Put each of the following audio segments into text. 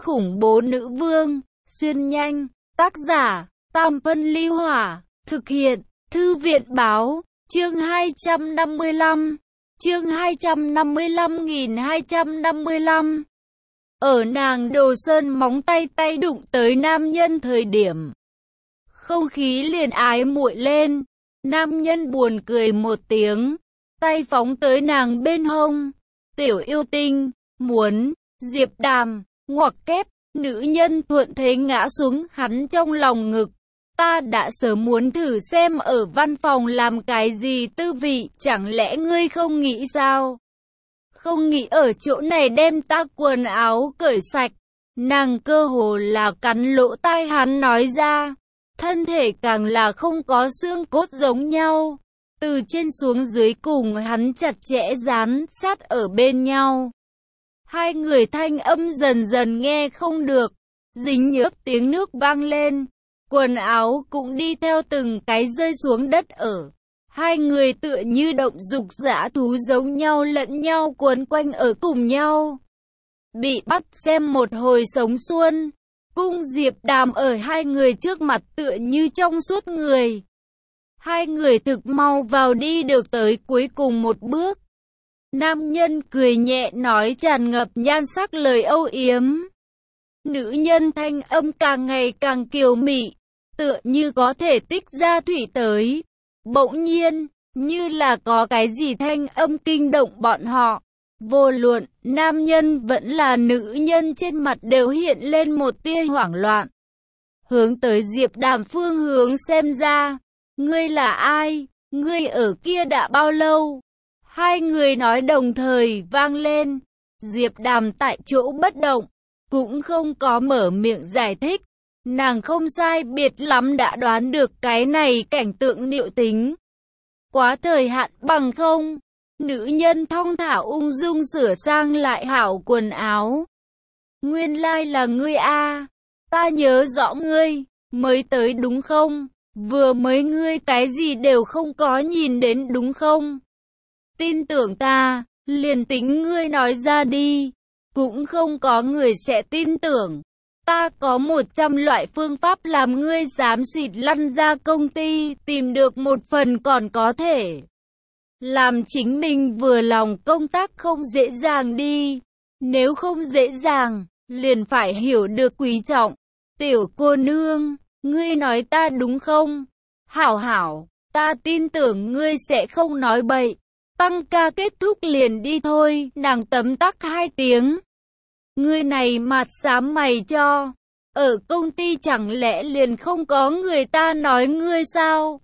khủng bố nữ vương, xuyên nhanh, tác giả, Tam Phân Ly Hỏa, thực hiện, Thư viện báo, chương 255, chương 255.255. Ở nàng Đồ Sơn móng tay đụng tới nam nhân thời điểm, không khí liền ái muội lên, nam nhân buồn cười một tiếng, tay phóng tới nàng bên hông, tiểu yêu tinh, muốn, Diệp Đàm, ngoặc kép, nữ nhân thuận thế ngã xuống hắn trong lòng ngực. Ta đã sớm muốn thử xem ở văn phòng làm cái gì tư vị, chẳng lẽ ngươi không nghĩ sao? Không nghĩ ở chỗ này đem ta quần áo cởi sạch. Nàng cơ hồ là cắn lỗ tai hắn nói ra. Thân thể càng là không có xương cốt giống nhau. Từ trên xuống dưới cùng hắn chặt chẽ dán sát ở bên nhau. Hai người thanh âm dần dần nghe không được. Dính nhớp tiếng nước vang lên. Quần áo cũng đi theo từng cái rơi xuống đất ở. Hai người tựa như động dục dã thú giống nhau lẫn nhau quấn quanh ở cùng nhau. Bị bắt xem một hồi sống xuân. Cung Diệp Đàm ở hai người trước mặt tựa như trong suốt người. Hai người thực mau vào đi được tới cuối cùng một bước. Nam nhân cười nhẹ nói tràn ngập nhan sắc lời âu yếm. Nữ nhân thanh âm càng ngày càng kiều mị, tựa như có thể tích ra thủy tới. Bỗng nhiên, như là có cái gì thanh âm kinh động bọn họ. Vô luận, nam nhân vẫn là nữ nhân trên mặt đều hiện lên một tia hoảng loạn. Hướng tới Diệp Đàm phương hướng xem ra. Ngươi là ai? Ngươi ở kia đã bao lâu? Hai người nói đồng thời vang lên. Diệp Đàm tại chỗ bất động, cũng không có mở miệng giải thích. Nàng không sai biệt lắm đã đoán được cái này cảnh tượng liệu tính. Quá thời hạn bằng không. Nữ nhân thong thả ung dung sửa sang lại hảo quần áo. Nguyên lai là ngươi a, ta nhớ rõ ngươi, mới tới đúng không? Vừa mới ngươi cái gì đều không có nhìn đến đúng không? Tin tưởng ta, liền tính ngươi nói ra đi, cũng không có người sẽ tin tưởng. Ta có 100 loại phương pháp làm ngươi xám xịt lăn ra công ty, tìm được một phần còn có thể làm chính mình vừa lòng. Công tác không dễ dàng đi, nếu không dễ dàng, liền phải hiểu được quý trọng. Tiểu cô nương, ngươi nói ta đúng không? Hảo hảo, ta tin tưởng ngươi sẽ không nói bậy. Tăng ca kết thúc liền đi thôi. Nàng tấm tắc 2 tiếng. Ngươi này mặt xám mày cho. Ở công ty chẳng lẽ liền không có người ta nói ngươi sao?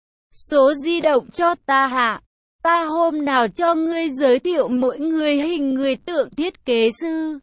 Số di động cho ta hạ. Ta hôm nào cho ngươi giới thiệu mỗi người hình người tượng thiết kế sư.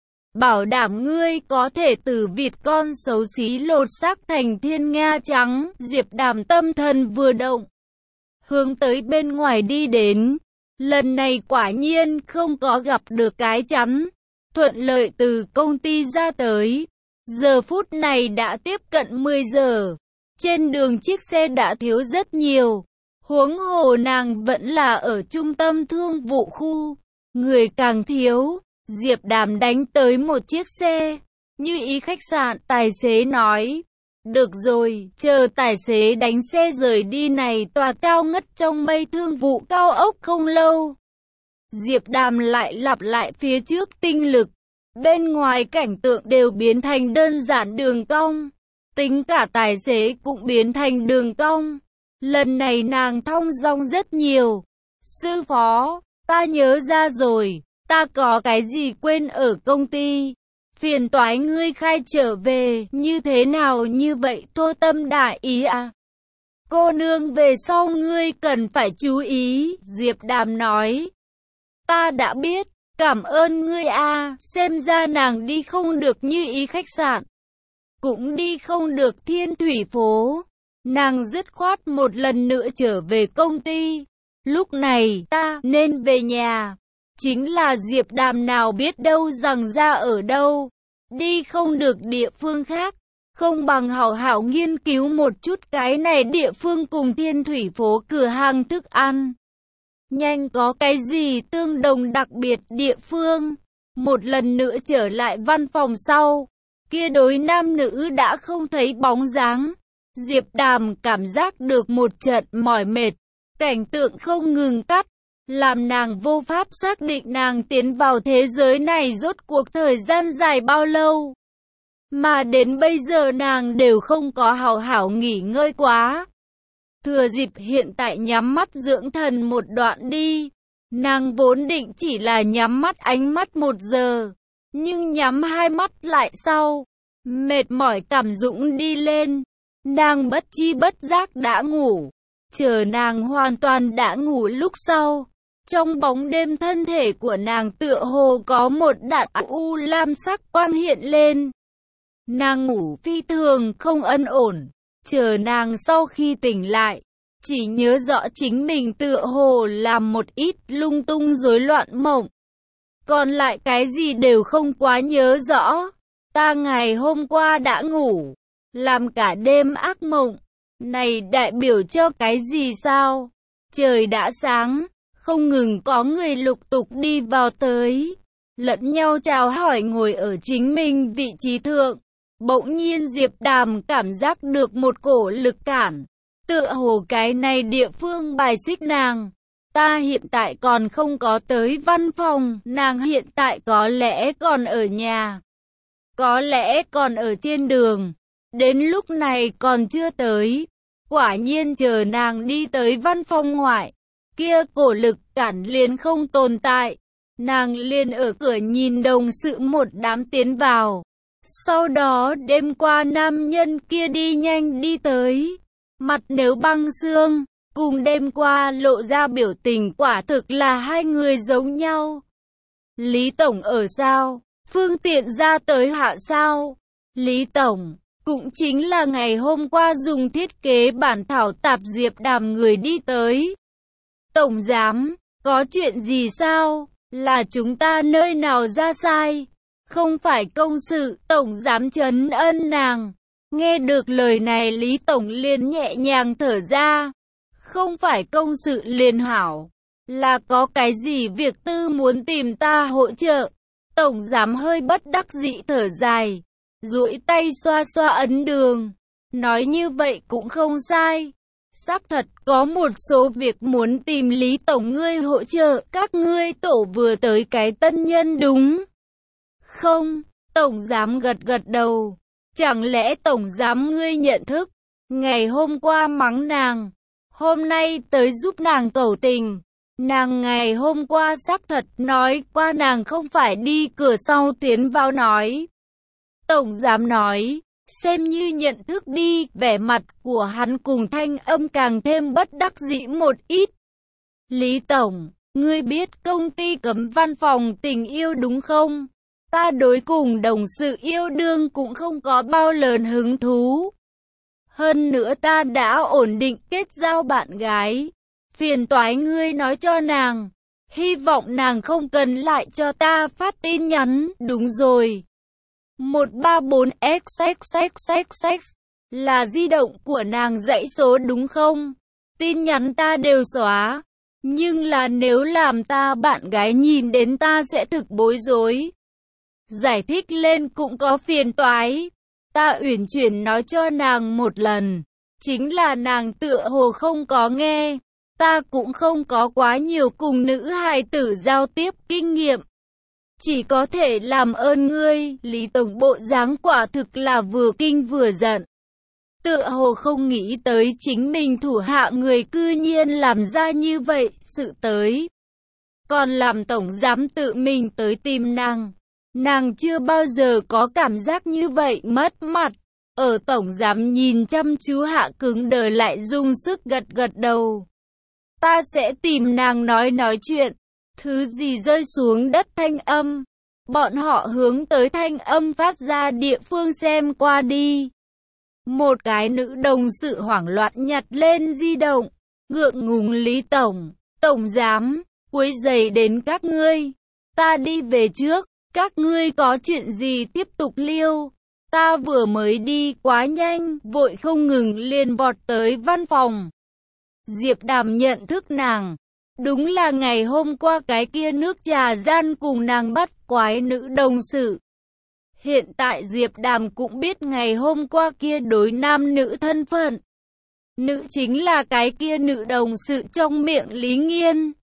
Bảo đảm ngươi có thể từ vịt con xấu xí lột xác thành thiên nga trắng. Diệp Đàm tâm thần vừa động, hướng tới bên ngoài đi đến. Lần này quả nhiên không có gặp được cái chắn. Thuận lợi từ công ty ra tới. Giờ phút này đã tiếp cận 10 giờ. Trên đường chiếc xe đã thiếu rất nhiều. Huống hồ nàng vẫn là ở trung tâm thương vụ khu. Người càng thiếu. Diệp Đàm đánh tới một chiếc xe. Như ý khách sạn, tài xế nói. Được rồi, chờ tài xế đánh xe rời đi này tòa cao ngất trong mây thương vụ cao ốc không lâu. Diệp Đàm lại lặp lại phía trước tinh lực. Bên ngoài cảnh tượng đều biến thành đơn giản đường cong. Tính cả tài xế cũng biến thành đường cong. Lần này nàng thong dong rất nhiều. Sư phó, ta nhớ ra rồi. Ta có cái gì quên ở công ty. Phiền toái ngươi khai trở về. Như thế nào như vậy Thô Tâm đại ý à? Cô nương về sau ngươi cần phải chú ý. Diệp Đàm nói. Ta đã biết. Cảm ơn ngươi a. Xem ra nàng đi không được Như ý khách sạn, cũng đi không được Thiên Thủy phố. Nàng dứt khoát một lần nữa trở về công ty. Lúc này ta nên về nhà. Chính là Diệp Đàm nào biết đâu rằng ra ở đâu. Đi không được địa phương khác. Không bằng hảo hảo nghiên cứu một chút cái này địa phương cùng Thiên Thủy phố cửa hàng thức ăn nhanh có cái gì tương đồng đặc biệt địa phương. Một lần nữa trở lại văn phòng sau, kia đối nam nữ đã không thấy bóng dáng. Diệp Đàm cảm giác được một trận mỏi mệt, cảnh tượng không ngừng cắt, làm nàng vô pháp xác định nàng tiến vào thế giới này rốt cuộc thời gian dài bao lâu. Mà đến bây giờ nàng đều không có hảo hảo nghỉ ngơi quá. Thừa dịp hiện tại nhắm mắt dưỡng thần một đoạn đi. Nàng vốn định chỉ là nhắm mắt ánh mắt 1 giờ, nhưng nhắm hai mắt lại sau, mệt mỏi cảm dũng đi lên. Nàng bất chi bất giác đã ngủ. Chờ nàng hoàn toàn đã ngủ lúc sau, trong bóng đêm thân thể của nàng tựa hồ có một đạn u lam sắc quang hiện lên. Nàng ngủ phi thường không ân ổn. Chờ nàng sau khi tỉnh lại, chỉ nhớ rõ chính mình tựa hồ làm một ít lung tung rối loạn mộng. Còn lại cái gì đều không quá nhớ rõ. Ta ngày hôm qua đã ngủ, làm cả đêm ác mộng. Này đại biểu cho cái gì sao? Trời đã sáng, không ngừng có người lục tục đi vào tới, lẫn nhau chào hỏi ngồi ở chính mình vị trí thượng. Bỗng nhiên Diệp Đàm cảm giác được một cổ lực cản. Tựa hồ cái này địa phương bài xích nàng. Ta hiện tại còn không có tới văn phòng, nàng hiện tại có lẽ còn ở nhà. Có lẽ còn ở trên đường. Đến lúc này còn chưa tới. Quả nhiên chờ nàng đi tới văn phòng ngoại, kia cổ lực cản liền không tồn tại. Nàng liền ở cửa nhìn đồng sự một đám tiến vào. Sau đó đêm qua nam nhân kia đi nhanh đi tới. Mặt nếu băng xương, cùng đêm qua lộ ra biểu tình quả thực là hai người giống nhau. Lý Tổng ở sao? Phương tiện ra tới hạ sao? Lý Tổng, cũng chính là ngày hôm qua dùng thiết kế bản thảo tạp Diệp Đàm người đi tới. Tổng giám, có chuyện gì sao? Là chúng ta nơi nào ra sai? Không phải công sự, Tổng giám trấn ân nàng. Nghe được lời này Lý Tổng liền nhẹ nhàng thở ra. Không phải công sự liền hảo, là có cái gì việc tư muốn tìm ta hỗ trợ. Tổng giám hơi bất đắc dĩ thở dài, duỗi tay xoa xoa ấn đường. Nói như vậy cũng không sai. Xác thật có một số việc muốn tìm Lý Tổng ngươi hỗ trợ. Các ngươi tổ vừa tới cái tân nhân đúng không? Tổng giám gật gật đầu. Chẳng lẽ Tổng giám ngươi nhận thức? Ngày hôm qua mắng nàng, hôm nay tới giúp nàng cầu tình. Nàng ngày hôm qua xác thật nói qua nàng không phải đi cửa sau tiến vào nói. Tổng giám nói, xem như nhận thức đi. Vẻ mặt của hắn cùng thanh âm càng thêm bất đắc dĩ một ít. Lý Tổng, ngươi biết công ty cấm văn phòng tình yêu đúng không? Ta đối cùng đồng sự yêu đương cũng không có bao lớn hứng thú. Hơn nữa ta đã ổn định kết giao bạn gái. Phiền toái ngươi nói cho nàng. Hy vọng nàng không cần lại cho ta phát tin nhắn. Đúng rồi. 134XXXXX là di động của nàng dãy số đúng không? Tin nhắn ta đều xóa. Nhưng là nếu làm ta bạn gái nhìn đến ta sẽ thực bối rối. Giải thích lên cũng có phiền toái. Ta uyển chuyển nói cho nàng một lần. Chính là nàng tựa hồ không có nghe. Ta cũng không có quá nhiều cùng nữ hài tử giao tiếp kinh nghiệm. Chỉ có thể làm ơn ngươi. Lý Tổng bộ dáng quả thực là vừa kinh vừa giận. Tựa hồ không nghĩ tới chính mình thủ hạ người cư nhiên làm ra như vậy sự tới. Còn làm tổng giám tự mình tới tìm nàng. Nàng chưa bao giờ có cảm giác như vậy mất mặt. Ở tổng giám nhìn chăm chú hạ cứng đờ lại dùng sức gật gật đầu. Ta sẽ tìm nàng nói chuyện. Thứ gì rơi xuống đất thanh âm. Bọn họ hướng tới thanh âm phát ra địa phương xem qua đi. Một cái nữ đồng sự hoảng loạn nhặt lên di động. Ngượng ngùng Lý Tổng, tổng giám, quấy rầy đến các ngươi. Ta đi về trước. Các ngươi có chuyện gì tiếp tục liêu. Ta vừa mới đi quá nhanh, vội không ngừng liền vọt tới văn phòng. Diệp Đàm nhận thức nàng. Đúng là ngày hôm qua cái kia nước trà gian cùng nàng bắt quái nữ đồng sự. Hiện tại Diệp Đàm cũng biết ngày hôm qua kia đối nam nữ thân phận. Nữ chính là cái kia nữ đồng sự trong miệng Lý Nghiên.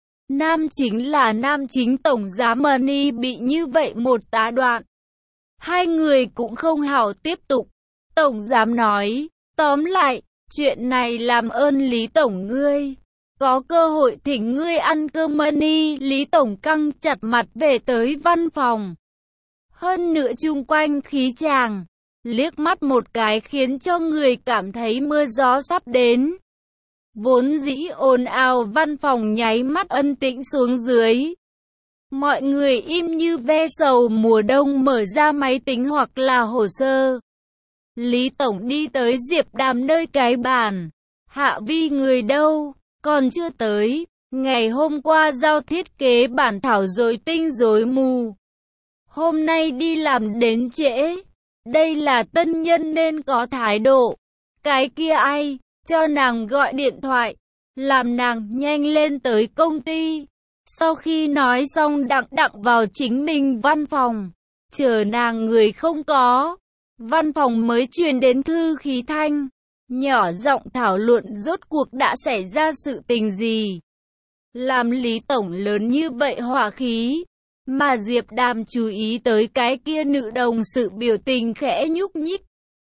Nam chính là nam chính tổng giám Mani bị như vậy một tá đoạn. Hai người cũng không hảo tiếp tục. Tổng giám nói, tóm lại, chuyện này làm ơn Lý Tổng ngươi. Có cơ hội thỉnh ngươi ăn cơm Mani. Lý Tổng căng chặt mặt về tới văn phòng. Hơn nữa chung quanh khí chàng, liếc mắt một cái khiến cho người cảm thấy mưa gió sắp đến. Vốn dĩ ồn ào văn phòng nháy mắt ân tĩnh xuống dưới. Mọi người im như ve sầu mùa đông mở ra máy tính hoặc là hồ sơ. Lý Tổng đi tới Diệp Đàm nơi cái bàn. Hạ Vi người đâu? Còn chưa tới. Ngày hôm qua giao thiết kế bản thảo rối tinh rối mù. Hôm nay đi làm đến trễ. Đây là tân nhân nên có thái độ. Cái kia ai? Cho nàng gọi điện thoại. Làm nàng nhanh lên tới công ty. Sau khi nói xong đặng vào chính mình văn phòng. Chờ nàng người không có. Văn phòng mới truyền đến thư khí thanh. Nhỏ giọng thảo luận rốt cuộc đã xảy ra sự tình gì. Làm Lý Tổng lớn như vậy hỏa khí. Mà Diệp Đàm chú ý tới cái kia nữ đồng sự biểu tình khẽ nhúc nhích.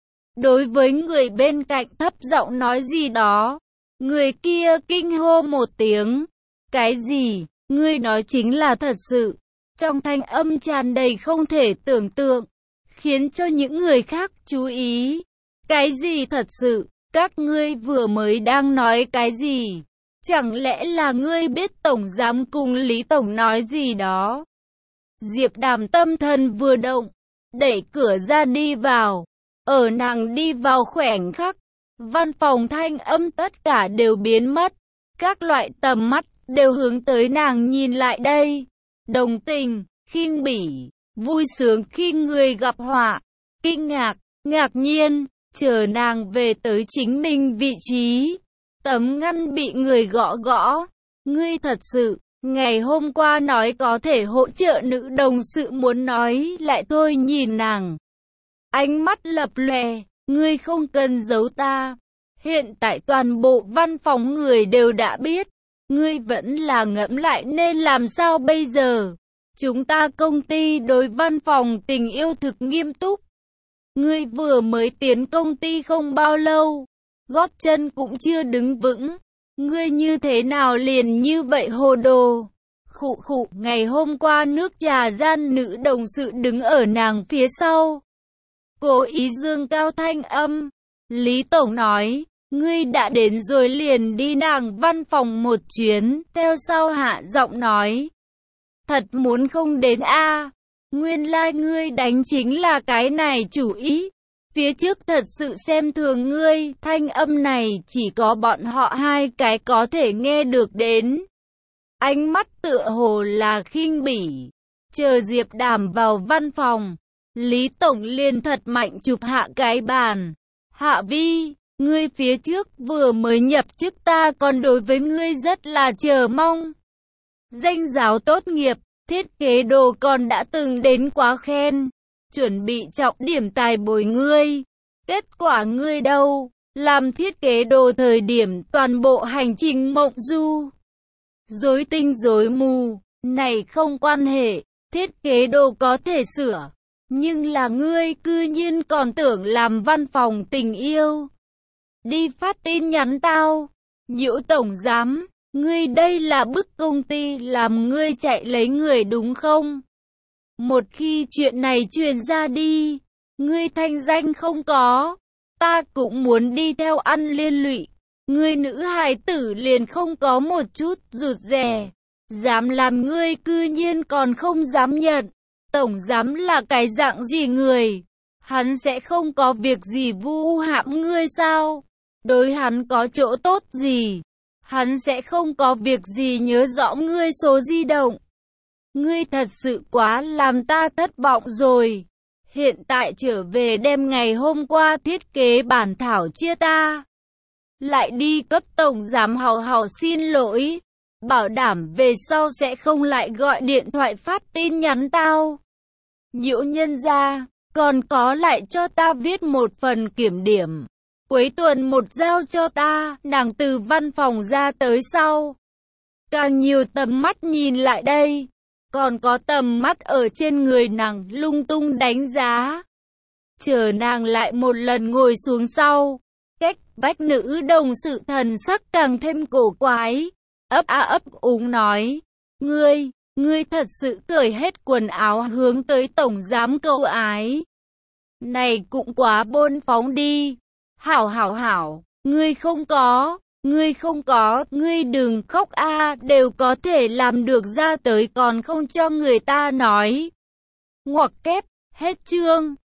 Đối với người bên cạnh thấp giọng nói gì đó. Người kia kinh hô một tiếng. Cái gì? Ngươi nói chính là thật sự. Trong thanh âm tràn đầy không thể tưởng tượng. Khiến cho những người khác chú ý. Cái gì thật sự? Các ngươi vừa mới đang nói cái gì? Chẳng lẽ là ngươi biết Tổng Giám cùng Lý Tổng nói gì đó? Diệp Đàm tâm thần vừa động, đẩy cửa ra đi vào. Ở nàng đi vào khoảnh khắc, văn phòng thanh âm tất cả đều biến mất. Các loại tầm mắt đều hướng tới nàng nhìn lại đây. Đồng tình, khinh bỉ, vui sướng khi người gặp họa, kinh ngạc, ngạc nhiên, chờ nàng về tới chính mình vị trí. Tấm ngăn bị người gõ gõ. Ngươi thật sự, ngày hôm qua nói có thể hỗ trợ nữ đồng sự muốn nói lại thôi nhìn nàng. Ánh mắt lập lòe, ngươi không cần giấu ta. Hiện tại toàn bộ văn phòng người đều đã biết. Ngươi vẫn là ngẫm lại nên làm sao bây giờ. Chúng ta công ty đối văn phòng tình yêu thực nghiêm túc. Ngươi vừa mới tiến công ty không bao lâu. Gót chân cũng chưa đứng vững. Ngươi như thế nào liền như vậy hồ đồ. Khụ khụ, ngày hôm qua nước trà gian nữ đồng sự đứng ở nàng phía sau. Cố ý dương cao thanh âm. Lý Tổng nói, ngươi đã đến rồi liền đi nàng văn phòng một chuyến. Theo sau hạ giọng nói, thật muốn không đến a. Nguyên lai ngươi đánh chính là cái này chủ ý. Phía trước thật sự xem thường ngươi. Thanh âm này chỉ có bọn họ hai cái có thể nghe được đến. Ánh mắt tựa hồ là khinh bỉ. Chờ Diệp Đàm vào văn phòng, Lý Tổng liền thật mạnh chụp hạ cái bàn. Hạ Vi, ngươi phía trước vừa mới nhập chức ta còn đối với ngươi rất là chờ mong. Danh giáo tốt nghiệp, thiết kế đồ còn đã từng đến quá khen. Chuẩn bị trọng điểm tài bồi ngươi. Kết quả ngươi đâu? Làm thiết kế đồ thời điểm toàn bộ hành trình mộng du. Rối tinh rối mù, này không quan hệ, thiết kế đồ có thể sửa. Nhưng là ngươi cư nhiên còn tưởng làm văn phòng tình yêu. Đi phát tin nhắn tao. Nhiễu Tổng Giám, ngươi đây là bức công ty làm ngươi chạy lấy người đúng không? Một khi chuyện này truyền ra đi, ngươi thanh danh không có, ta cũng muốn đi theo ăn liên lụy. Ngươi nữ hài tử liền không có một chút rụt rè, dám làm ngươi cư nhiên còn không dám nhận. Tổng giám là cái dạng gì người? Hắn sẽ không có việc gì vu hãm ngươi sao? Đối hắn có chỗ tốt gì? Hắn sẽ không có việc gì nhớ rõ ngươi số di động. Ngươi thật sự quá làm ta thất vọng rồi. Hiện tại trở về đem ngày hôm qua thiết kế bản thảo chia ta. Lại đi cấp tổng giám hào hào xin lỗi. bảo đảm về sau sẽ không lại gọi điện thoại phát tin nhắn tao. Nhiễu nhân ra, còn có lại cho ta viết một phần kiểm điểm. Cuối tuần một giao cho ta, nàng từ văn phòng ra tới sau. Càng nhiều tầm mắt nhìn lại đây, còn có tầm mắt ở trên người nàng lung tung đánh giá. Chờ nàng lại một lần ngồi xuống sau, cách vách nữ đồng sự thần sắc càng thêm cổ quái, ấp úng nói, ngươi thật sự cởi hết quần áo hướng tới tổng giám câu ái. Này cũng quá bôn phóng đi. Hảo, ngươi không có, ngươi đừng khóc a, đều có thể làm được ra tới còn không cho người ta nói. Ngoặc kép, hết chương.